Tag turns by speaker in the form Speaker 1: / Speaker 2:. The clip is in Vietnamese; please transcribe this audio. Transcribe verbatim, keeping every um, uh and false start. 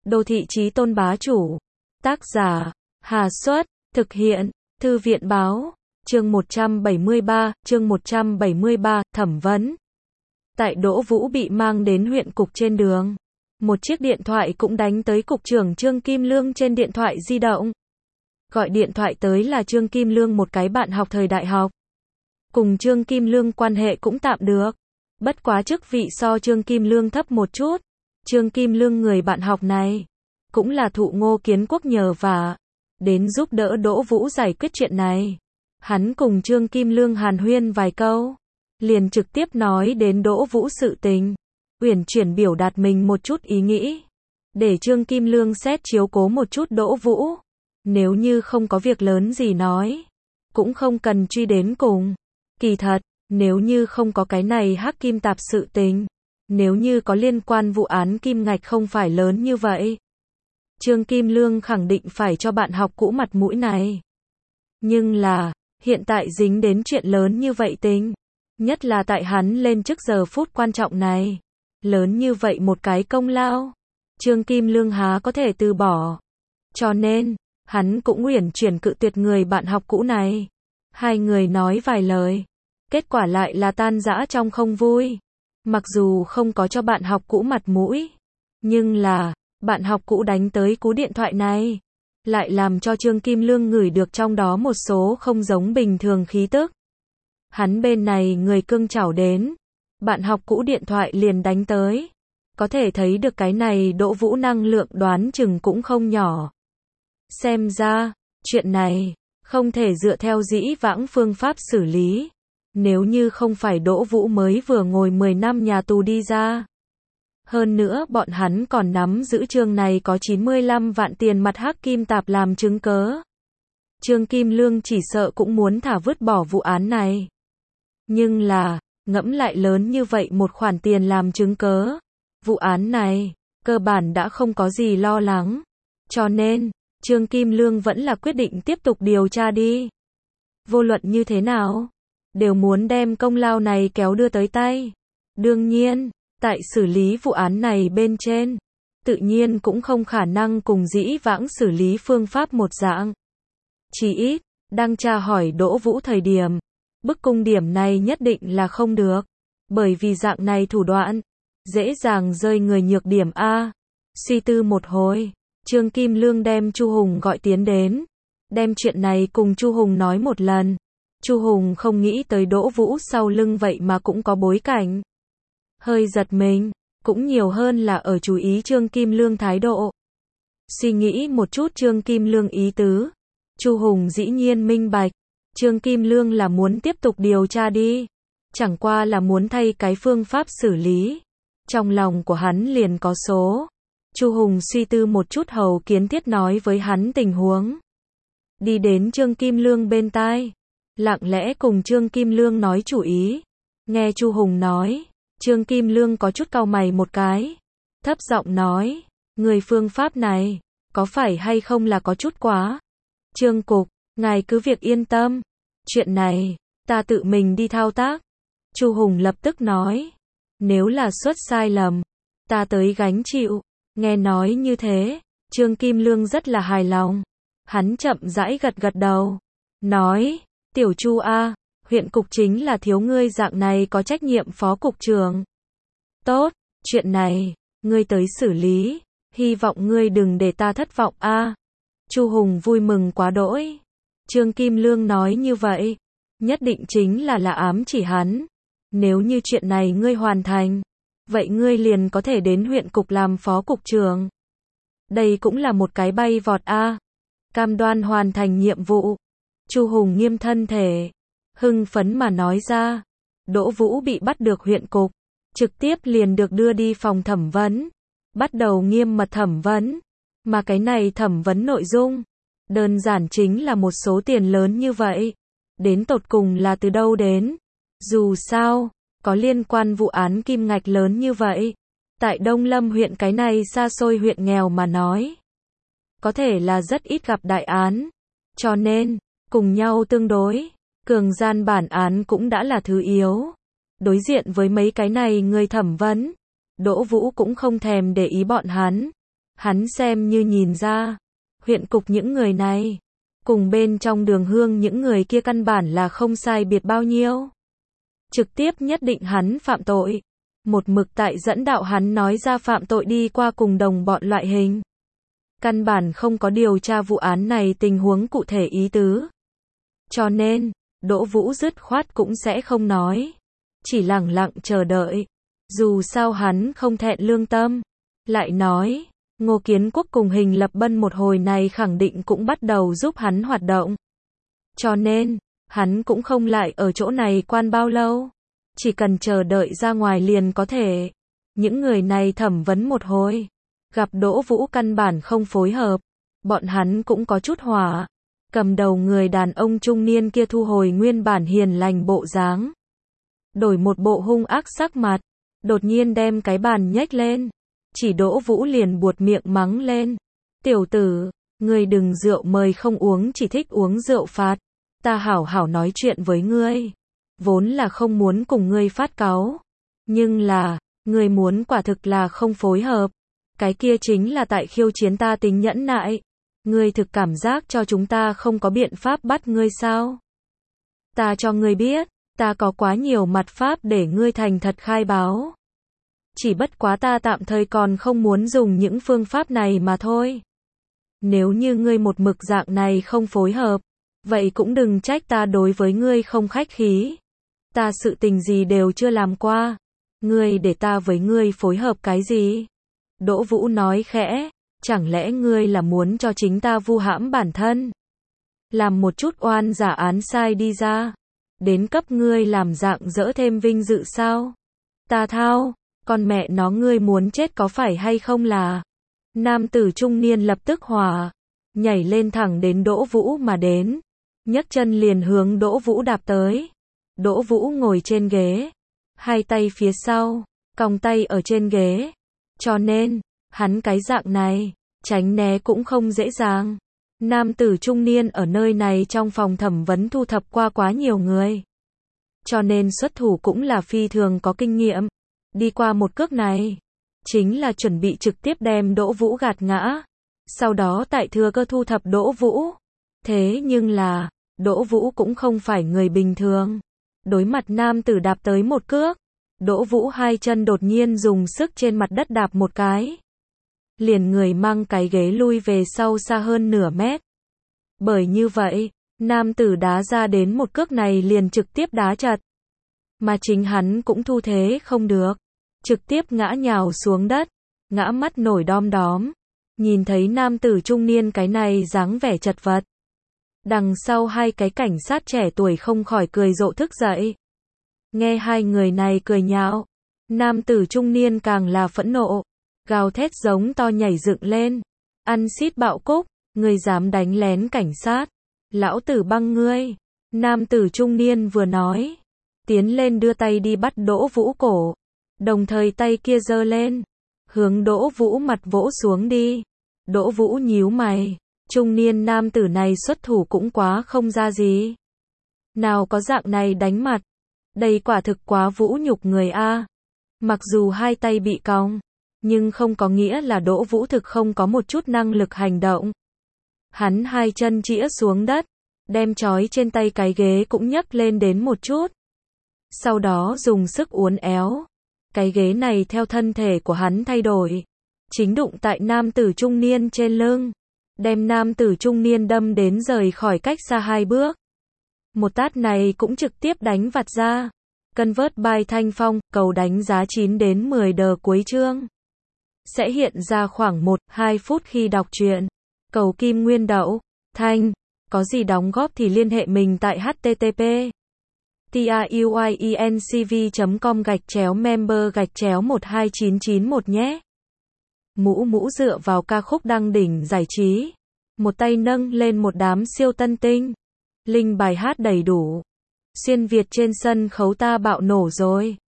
Speaker 1: Đô thị chí tôn bá chủ. Tác giả, Hà Xuất, thực hiện, Thư viện báo, chương một trăm bảy mươi ba, chương một trăm bảy mươi ba, thẩm vấn. Tại Đỗ Vũ bị mang đến huyện cục trên đường, một chiếc điện thoại cũng đánh tới cục trưởng Trương Kim Lương trên điện thoại di động. Gọi điện thoại tới là Trương Kim Lương, một cái bạn học thời đại học. Cùng Trương Kim Lương quan hệ cũng tạm được. Bất quá chức vị so Trương Kim Lương thấp một chút. Trương Kim Lương người bạn học này cũng là thụ Ngô Kiến Quốc nhờ vả đến giúp đỡ Đỗ Vũ giải quyết chuyện này. Hắn cùng Trương Kim Lương hàn huyên vài câu, liền trực tiếp nói đến Đỗ Vũ sự tình, uyển chuyển biểu đạt mình một chút ý nghĩ, để Trương Kim Lương xét chiếu cố một chút Đỗ Vũ. Nếu như không có việc lớn gì nói, cũng không cần truy đến cùng. Kỳ thật, nếu như không có cái này Hắc Kim Tạp sự tình, nếu như có liên quan vụ án kim ngạch không phải lớn như vậy, Trương Kim Lương khẳng định phải cho bạn học cũ mặt mũi này. Nhưng là, hiện tại dính đến chuyện lớn như vậy tính, nhất là tại hắn lên trước giờ phút quan trọng này, lớn như vậy một cái công lao, Trương Kim Lương há có thể từ bỏ. Cho nên, hắn cũng uyển chuyển cự tuyệt người bạn học cũ này. Hai người nói vài lời, kết quả lại là tan rã trong không vui. Mặc dù không có cho bạn học cũ mặt mũi, nhưng là, bạn học cũ đánh tới cú điện thoại này, lại làm cho Trương Kim Lương ngửi được trong đó một số không giống bình thường khí tức. Hắn bên này người cưng chảo đến, bạn học cũ điện thoại liền đánh tới. Có thể thấy được cái này Đỗ Vũ năng lượng đoán chừng cũng không nhỏ. Xem ra, chuyện này, không thể dựa theo dĩ vãng phương pháp xử lý. Nếu như không phải Đỗ Vũ mới vừa ngồi mười năm nhà tù đi ra. Hơn nữa bọn hắn còn nắm giữ chương này có chín mươi lăm vạn tiền mặt Hắc Kim Tạp làm chứng cớ. Trương Kim Lương chỉ sợ cũng muốn thả vứt bỏ vụ án này. Nhưng là, ngẫm lại lớn như vậy một khoản tiền làm chứng cớ. Vụ án này, cơ bản đã không có gì lo lắng. Cho nên, Trương Kim Lương vẫn là quyết định tiếp tục điều tra đi. Vô luận như thế nào, đều muốn đem công lao này kéo đưa tới tay. Đương nhiên, tại xử lý vụ án này bên trên, tự nhiên cũng không khả năng cùng dĩ vãng xử lý phương pháp một dạng. Chỉ ít, đang tra hỏi Đỗ Vũ thời điểm, bức cung điểm này nhất định là không được. Bởi vì dạng này thủ đoạn, dễ dàng rơi người nhược điểm A. Suy tư một hồi, Trương Kim Lương đem Chu Hùng gọi tiến đến, đem chuyện này cùng Chu Hùng nói một lần. Chu Hùng không nghĩ tới Đỗ Vũ sau lưng vậy mà cũng có bối cảnh. Hơi giật mình, cũng nhiều hơn là ở chú ý Trương Kim Lương thái độ. Suy nghĩ một chút Trương Kim Lương ý tứ, Chu Hùng dĩ nhiên minh bạch, Trương Kim Lương là muốn tiếp tục điều tra đi, chẳng qua là muốn thay cái phương pháp xử lý. Trong lòng của hắn liền có số. Chu Hùng suy tư một chút hầu kiến thiết nói với hắn tình huống. Đi đến Trương Kim Lương bên tai, lặng lẽ cùng Trương Kim Lương nói chủ ý. Nghe Chu Hùng nói, Trương Kim Lương có chút cau mày một cái, thấp giọng nói, người phương pháp này, có phải hay không là có chút quá. Trương Cục, ngài cứ việc yên tâm, chuyện này, ta tự mình đi thao tác. Chu Hùng lập tức nói, nếu là xuất sai lầm, ta tới gánh chịu. Nghe nói như thế, Trương Kim Lương rất là hài lòng. Hắn chậm rãi gật gật đầu, nói, tiểu Chu A, huyện cục chính là thiếu ngươi dạng này có trách nhiệm phó cục trưởng. Tốt, chuyện này, ngươi tới xử lý, hy vọng ngươi đừng để ta thất vọng A. Chu Hùng vui mừng quá đỗi. Trương Kim Lương nói như vậy, nhất định chính là là ám chỉ hắn. Nếu như chuyện này ngươi hoàn thành, vậy ngươi liền có thể đến huyện cục làm phó cục trưởng. Đây cũng là một cái bay vọt A. Cam đoan hoàn thành nhiệm vụ. Chu Hùng nghiêm thân thể, hưng phấn mà nói ra. Đỗ Vũ bị bắt được huyện cục, trực tiếp liền được đưa đi phòng thẩm vấn, bắt đầu nghiêm mật thẩm vấn. Mà cái này thẩm vấn nội dung, đơn giản chính là một số tiền lớn như vậy. Đến tột cùng là từ đâu đến? Dù sao, có liên quan vụ án kim ngạch lớn như vậy. Tại Đông Lâm huyện cái này xa xôi huyện nghèo mà nói, có thể là rất ít gặp đại án. Cho nên, cùng nhau tương đối, cường gian bản án cũng đã là thứ yếu. Đối diện với mấy cái này người thẩm vấn, Đỗ Vũ cũng không thèm để ý bọn hắn. Hắn xem như nhìn ra, huyện cục những người này, cùng bên trong Đường Hương những người kia căn bản là không sai biệt bao nhiêu. Trực tiếp nhất định hắn phạm tội. Một mực tại dẫn đạo hắn nói ra phạm tội đi qua cùng đồng bọn loại hình. Căn bản không có điều tra vụ án này tình huống cụ thể ý tứ. Cho nên, Đỗ Vũ dứt khoát cũng sẽ không nói. Chỉ lẳng lặng chờ đợi. Dù sao hắn không thẹn lương tâm. Lại nói, Ngô Kiến Quốc cùng Hình Lập Bân một hồi này khẳng định cũng bắt đầu giúp hắn hoạt động. Cho nên, hắn cũng không lại ở chỗ này quan bao lâu. Chỉ cần chờ đợi ra ngoài liền có thể. Những người này thẩm vấn một hồi. Gặp Đỗ Vũ căn bản không phối hợp. Bọn hắn cũng có chút hỏa. Cầm đầu người đàn ông trung niên kia thu hồi nguyên bản hiền lành bộ dáng. Đổi một bộ hung ác sắc mặt. Đột nhiên đem cái bàn nhếch lên. Chỉ Đỗ Vũ liền buột miệng mắng lên. Tiểu tử, ngươi đừng rượu mời không uống chỉ thích uống rượu phạt. Ta hảo hảo nói chuyện với ngươi. Vốn là không muốn cùng ngươi phát cáu. Nhưng là, ngươi muốn quả thực là không phối hợp. Cái kia chính là tại khiêu chiến ta tính nhẫn nại. Ngươi thực cảm giác cho chúng ta không có biện pháp bắt ngươi sao? Ta cho ngươi biết, ta có quá nhiều mặt pháp để ngươi thành thật khai báo. Chỉ bất quá ta tạm thời còn không muốn dùng những phương pháp này mà thôi. Nếu như ngươi một mực dạng này không phối hợp, vậy cũng đừng trách ta đối với ngươi không khách khí. Ta sự tình gì đều chưa làm qua. Ngươi để ta với ngươi phối hợp cái gì? Đỗ Vũ nói khẽ, chẳng lẽ ngươi là muốn cho chính ta vu hãm bản thân? Làm một chút oan giả án sai đi ra. Đến cấp ngươi làm dạng dỡ thêm vinh dự sao? Ta thao, con mẹ nó ngươi muốn chết có phải hay không là? Nam tử trung niên lập tức hòa, nhảy lên thẳng đến Đỗ Vũ mà đến. Nhấc chân liền hướng Đỗ Vũ đạp tới. Đỗ Vũ ngồi trên ghế, hai tay phía sau, còng tay ở trên ghế. Cho nên, hắn cái dạng này, tránh né cũng không dễ dàng. Nam tử trung niên ở nơi này trong phòng thẩm vấn thu thập qua quá nhiều người. Cho nên xuất thủ cũng là phi thường có kinh nghiệm. Đi qua một cước này, chính là chuẩn bị trực tiếp đem Đỗ Vũ gạt ngã. Sau đó tại thừa cơ thu thập Đỗ Vũ. Thế nhưng là, Đỗ Vũ cũng không phải người bình thường. Đối mặt nam tử đạp tới một cước, Đỗ Vũ hai chân đột nhiên dùng sức trên mặt đất đạp một cái. Liền người mang cái ghế lui về sau xa hơn nửa mét. Bởi như vậy, nam tử đá ra đến một cước này liền trực tiếp đá chặt. Mà chính hắn cũng thu thế không được. Trực tiếp ngã nhào xuống đất, ngã mắt nổi đom đóm. Nhìn thấy nam tử trung niên cái này dáng vẻ chật vật. Đằng sau hai cái cảnh sát trẻ tuổi không khỏi cười rộ thức dậy. Nghe hai người này cười nhạo, nam tử trung niên càng là phẫn nộ, gào thét giống to nhảy dựng lên. Ăn xít bạo cúc, ngươi dám đánh lén cảnh sát, lão tử băng ngươi. Nam tử trung niên vừa nói, tiến lên đưa tay đi bắt Đỗ Vũ cổ, đồng thời tay kia giơ lên, hướng Đỗ Vũ mặt vỗ xuống đi. Đỗ Vũ nhíu mày, trung niên nam tử này xuất thủ cũng quá không ra gì. Nào có dạng này đánh mặt, đây quả thực quá vũ nhục người a. Mặc dù hai tay bị còng, nhưng không có nghĩa là Đỗ Vũ thực không có một chút năng lực hành động. Hắn hai chân chĩa xuống đất, đem trói trên tay cái ghế cũng nhấc lên đến một chút. Sau đó dùng sức uốn éo. Cái ghế này theo thân thể của hắn thay đổi, chính đụng tại nam tử trung niên trên lưng, đem nam tử trung niên đâm đến rời khỏi cách xa hai bước. Một tát này cũng trực tiếp đánh vặt ra. Convert by Thanh Phong, cầu đánh giá chín đến mười đờ cuối chương. Sẽ hiện ra khoảng một đến hai phút khi đọc truyện. Cầu kim nguyên đậu, Thanh, có gì đóng góp thì liên hệ mình tại http truyencv chấm com gạch chéo member gạch chéo một hai chín chín một nhé. Mũ mũ dựa vào ca khúc đăng đỉnh giải trí. Một tay nâng lên một đám siêu tân tinh. Linh bài hát đầy đủ. Xuyên Việt trên sân khấu ta bạo nổ rồi.